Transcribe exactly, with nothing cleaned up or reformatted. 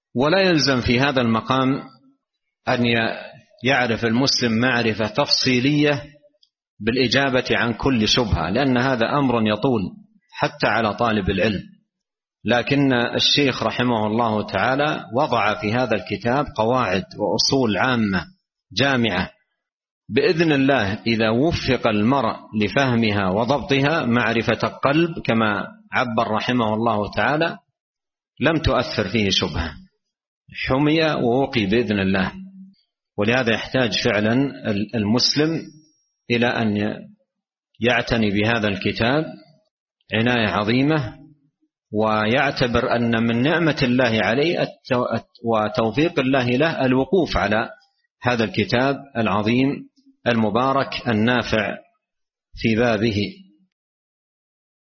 ولا يلزم في هذا المقام أن يعرف المسلم معرفة تفصيلية بالإجابة عن كل شبهة، لأن هذا أمر يطول حتى على طالب العلم. لكن الشيخ رحمه الله تعالى وضع في هذا الكتاب قواعد وأصول عامة جامعة بإذن الله إذا وفق المرء لفهمها وضبطها معرفة القلب كما عبر رحمه الله تعالى لم تؤثر فيه شبهة، حمي ووقي بإذن الله. ولهذا يحتاج فعلا المسلم إلى أن يعتني بهذا الكتاب عناية عظيمة، ويعتبر أن من نعمة الله عليه وتوفيق الله له الوقوف على هذا الكتاب العظيم المبارك النافع في بابه.